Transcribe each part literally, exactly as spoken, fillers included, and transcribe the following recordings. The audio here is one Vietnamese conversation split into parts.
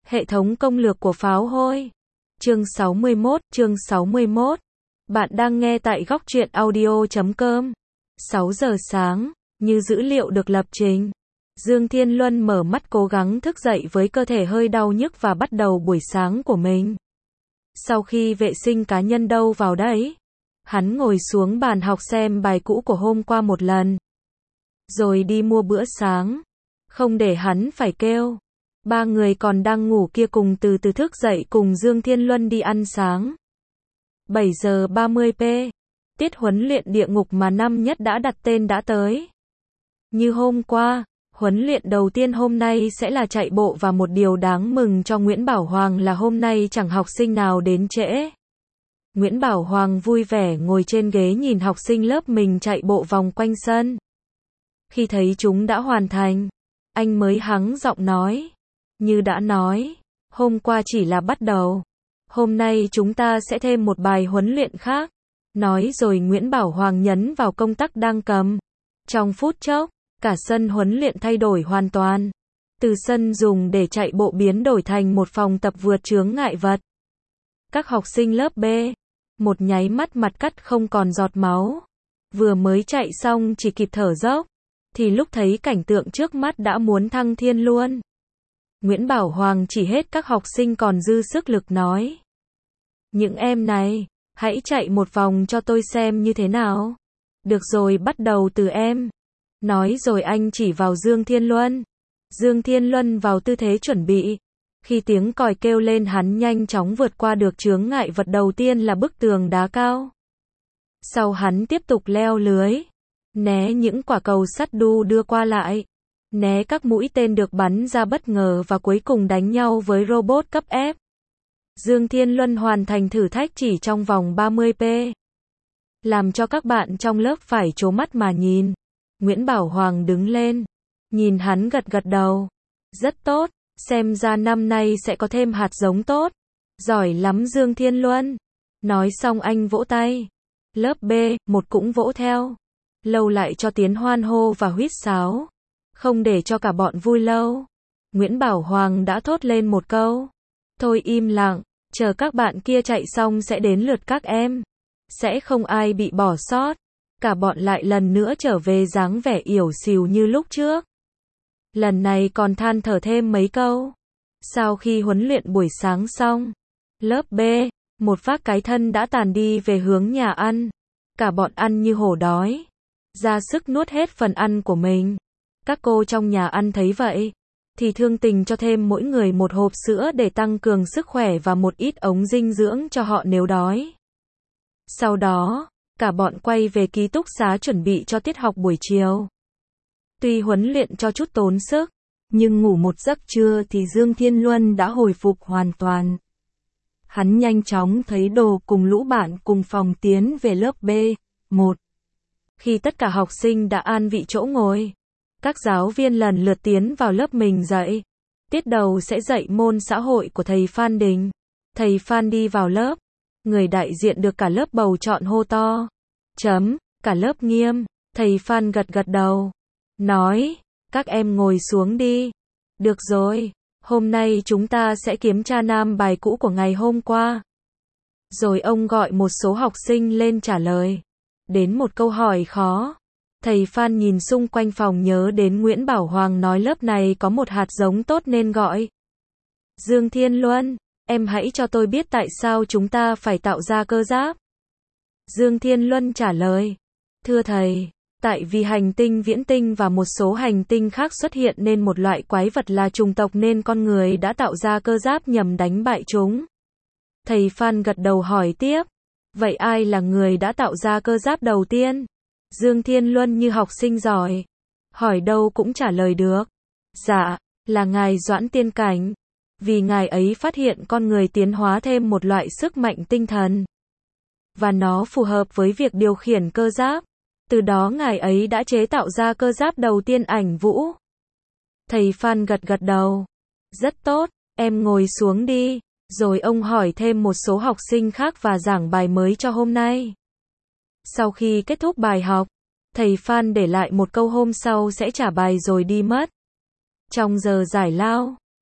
Hệ thống công lược của pháo hôi. Chương sáu mươi mốt, chương sáu mươi mốt. Bạn đang nghe tại góc truyện audio chấm com. sáu giờ sáng, như dữ liệu được lập trình. Dương Thiên Luân mở mắt cố gắng thức dậy với cơ thể hơi đau nhức và bắt đầu buổi sáng của mình. Sau khi vệ sinh cá nhân đâu vào đấy, hắn ngồi xuống bàn học xem bài cũ của hôm qua một lần. Rồi đi mua bữa sáng. Không để hắn phải kêu. Ba người còn đang ngủ kia cùng từ từ thức dậy cùng Dương Thiên Luân đi ăn sáng. bảy giờ ba mươi p. Tiết huấn luyện địa ngục mà năm nhất đã đặt tên đã tới. Như hôm qua, huấn luyện đầu tiên hôm nay sẽ là chạy bộ và một điều đáng mừng cho Nguyễn Bảo Hoàng là hôm nay chẳng học sinh nào đến trễ. Nguyễn Bảo Hoàng vui vẻ ngồi trên ghế nhìn học sinh lớp mình chạy bộ vòng quanh sân. Khi thấy chúng đã hoàn thành, anh mới hắng giọng nói. Như đã nói, hôm qua chỉ là bắt đầu. Hôm nay chúng ta sẽ thêm một bài huấn luyện khác. Nói rồi Nguyễn Bảo Hoàng nhấn vào công tắc đang cầm. Trong phút chốc, cả sân huấn luyện thay đổi hoàn toàn. Từ sân dùng để chạy bộ biến đổi thành một phòng tập vượt chướng ngại vật. Các học sinh lớp B, một nháy mắt mặt cắt không còn giọt máu. Vừa mới chạy xong chỉ kịp thở dốc, thì lúc thấy cảnh tượng trước mắt đã muốn thăng thiên luôn. Nguyễn Bảo Hoàng chỉ hết các học sinh còn dư sức lực nói. Những em này, hãy chạy một vòng cho tôi xem như thế nào. Được rồi, bắt đầu từ em. Nói rồi anh chỉ vào Dương Thiên Luân. Dương Thiên Luân vào tư thế chuẩn bị. Khi tiếng còi kêu lên hắn nhanh chóng vượt qua được chướng ngại vật đầu tiên là bức tường đá cao. Sau hắn tiếp tục leo lưới. Né những quả cầu sắt đu đưa qua lại. Né các mũi tên được bắn ra bất ngờ và cuối cùng đánh nhau với robot cấp ép. Dương Thiên Luân hoàn thành thử thách chỉ trong vòng ba mươi p. Làm cho các bạn trong lớp phải trố mắt mà nhìn. Nguyễn Bảo Hoàng đứng lên. Nhìn hắn gật gật đầu. Rất tốt, xem ra năm nay sẽ có thêm hạt giống tốt. Giỏi lắm Dương Thiên Luân. Nói xong anh vỗ tay. Lớp B, một cũng vỗ theo. Lâu lại cho tiếng hoan hô và huýt sáo. Không để cho cả bọn vui lâu. Nguyễn Bảo Hoàng đã thốt lên một câu. Thôi im lặng, chờ các bạn kia chạy xong sẽ đến lượt các em. Sẽ không ai bị bỏ sót. Cả bọn lại lần nữa trở về dáng vẻ yểu xìu như lúc trước. Lần này còn than thở thêm mấy câu. Sau khi huấn luyện buổi sáng xong, lớp B, một phát cái thân đã tàn đi về hướng nhà ăn. Cả bọn ăn như hổ đói. Ra sức nuốt hết phần ăn của mình. Các cô trong nhà ăn thấy vậy, thì thương tình cho thêm mỗi người một hộp sữa để tăng cường sức khỏe và một ít ống dinh dưỡng cho họ nếu đói. Sau đó, cả bọn quay về ký túc xá chuẩn bị cho tiết học buổi chiều. Tuy huấn luyện cho chút tốn sức, nhưng ngủ một giấc trưa thì Dương Thiên Luân đã hồi phục hoàn toàn. Hắn nhanh chóng thấy đồ cùng lũ bạn cùng phòng tiến về lớp B một. Khi tất cả học sinh đã an vị chỗ ngồi, các giáo viên lần lượt tiến vào lớp mình dạy. Tiết đầu sẽ dạy môn xã hội của thầy Phan Đình. Thầy Phan đi vào lớp. Người đại diện được cả lớp bầu chọn hô to. Chấm, cả lớp nghiêm. Thầy Phan gật gật đầu. Nói, các em ngồi xuống đi. Được rồi, hôm nay chúng ta sẽ kiểm tra nam bài cũ của ngày hôm qua. Rồi ông gọi một số học sinh lên trả lời. Đến một câu hỏi khó. Thầy Phan nhìn xung quanh phòng nhớ đến Nguyễn Bảo Hoàng nói lớp này có một hạt giống tốt nên gọi. Dương Thiên Luân, em hãy cho tôi biết tại sao chúng ta phải tạo ra cơ giáp. Dương Thiên Luân trả lời. Thưa thầy, tại vì hành tinh viễn tinh và một số hành tinh khác xuất hiện nên một loại quái vật là chủng tộc nên con người đã tạo ra cơ giáp nhằm đánh bại chúng. Thầy Phan gật đầu hỏi tiếp. Vậy ai là người đã tạo ra cơ giáp đầu tiên? Dương Thiên Luân như học sinh giỏi. Hỏi đâu cũng trả lời được. Dạ, là ngài Doãn Tiên Cảnh. Vì ngài ấy phát hiện con người tiến hóa thêm một loại sức mạnh tinh thần. Và nó phù hợp với việc điều khiển cơ giáp. Từ đó ngài ấy đã chế tạo ra cơ giáp đầu tiên Ảnh Vũ. Thầy Phan gật gật đầu. Rất tốt, em ngồi xuống đi. Rồi ông hỏi thêm một số học sinh khác và giảng bài mới cho hôm nay. Sau khi kết thúc bài học, thầy Phan để lại một câu hôm sau sẽ trả bài rồi đi mất. Trong giờ giải lao,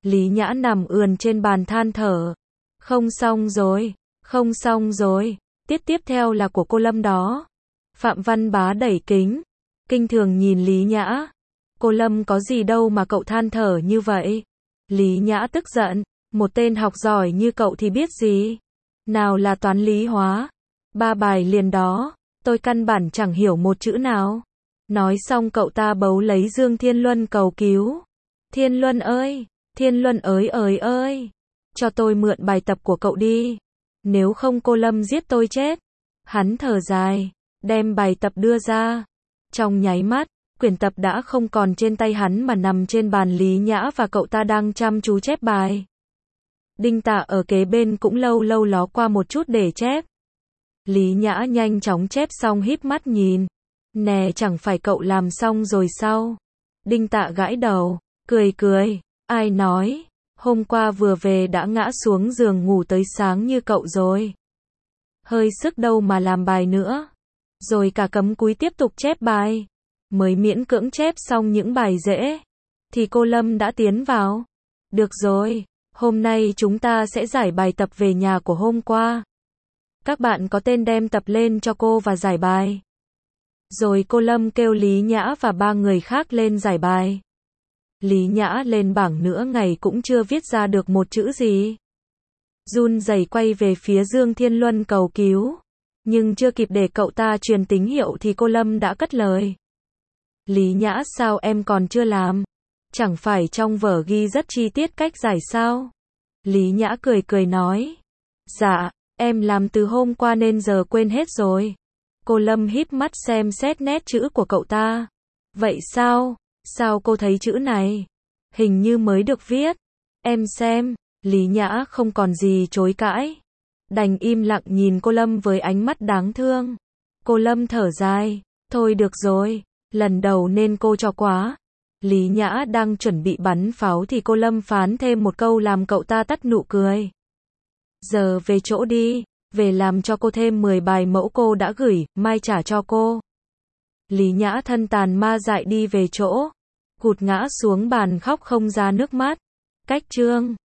Lý Nhã nằm ườn trên bàn than thở. Không xong rồi, không xong rồi, tiết tiếp theo là của cô Lâm đó. Phạm Văn Bá đẩy kính, kinh thường nhìn Lý Nhã. Cô Lâm có gì đâu mà cậu than thở như vậy. Lý Nhã tức giận, một tên học giỏi như cậu thì biết gì. Nào là toán lý hóa. Ba bài liền đó, tôi căn bản chẳng hiểu một chữ nào. Nói xong cậu ta bấu lấy Dương Thiên Luân cầu cứu. Thiên Luân ơi, Thiên Luân ơi ơi ơi, cho tôi mượn bài tập của cậu đi. Nếu không cô Lâm giết tôi chết. Hắn thở dài, đem bài tập đưa ra. Trong nháy mắt, quyển tập đã không còn trên tay hắn mà nằm trên bàn Lý Nhã và cậu ta đang chăm chú chép bài. Đinh Tạ ở kế bên cũng lâu lâu ló qua một chút để chép. Lý Nhã nhanh chóng chép xong híp mắt nhìn. Nè, chẳng phải cậu làm xong rồi sao? Đinh Tạ gãi đầu, cười cười, ai nói, hôm qua vừa về đã ngã xuống giường ngủ tới sáng như cậu rồi. Hơi sức đâu mà làm bài nữa. Rồi cả cấm cúi tiếp tục chép bài. Mới miễn cưỡng chép xong những bài dễ, thì cô Lâm đã tiến vào. Được rồi, hôm nay chúng ta sẽ giải bài tập về nhà của hôm qua. Các bạn có tên đem tập lên cho cô và giải bài. Rồi cô Lâm kêu Lý Nhã và ba người khác lên giải bài. Lý Nhã lên bảng nửa ngày cũng chưa viết ra được một chữ gì. Run rẩy quay về phía Dương Thiên Luân cầu cứu. Nhưng chưa kịp để cậu ta truyền tín hiệu thì cô Lâm đã cất lời. Lý Nhã, sao em còn chưa làm? Chẳng phải trong vở ghi rất chi tiết cách giải sao? Lý Nhã cười cười nói. Dạ, em làm từ hôm qua nên giờ quên hết rồi. Cô Lâm híp mắt xem xét nét chữ của cậu ta. Vậy sao? Sao cô thấy chữ này? Hình như mới được viết. Em xem. Lý Nhã không còn gì chối cãi. Đành im lặng nhìn cô Lâm với ánh mắt đáng thương. Cô Lâm thở dài. Thôi được rồi, lần đầu nên cô cho quá. Lý Nhã đang chuẩn bị bắn pháo thì cô Lâm phán thêm một câu làm cậu ta tắt nụ cười. Giờ về chỗ đi, về làm cho cô thêm mười bài mẫu cô đã gửi, mai trả cho cô. Lý Nhã thân tàn ma dại đi về chỗ, gục ngã xuống bàn khóc không ra nước mắt. Cách chương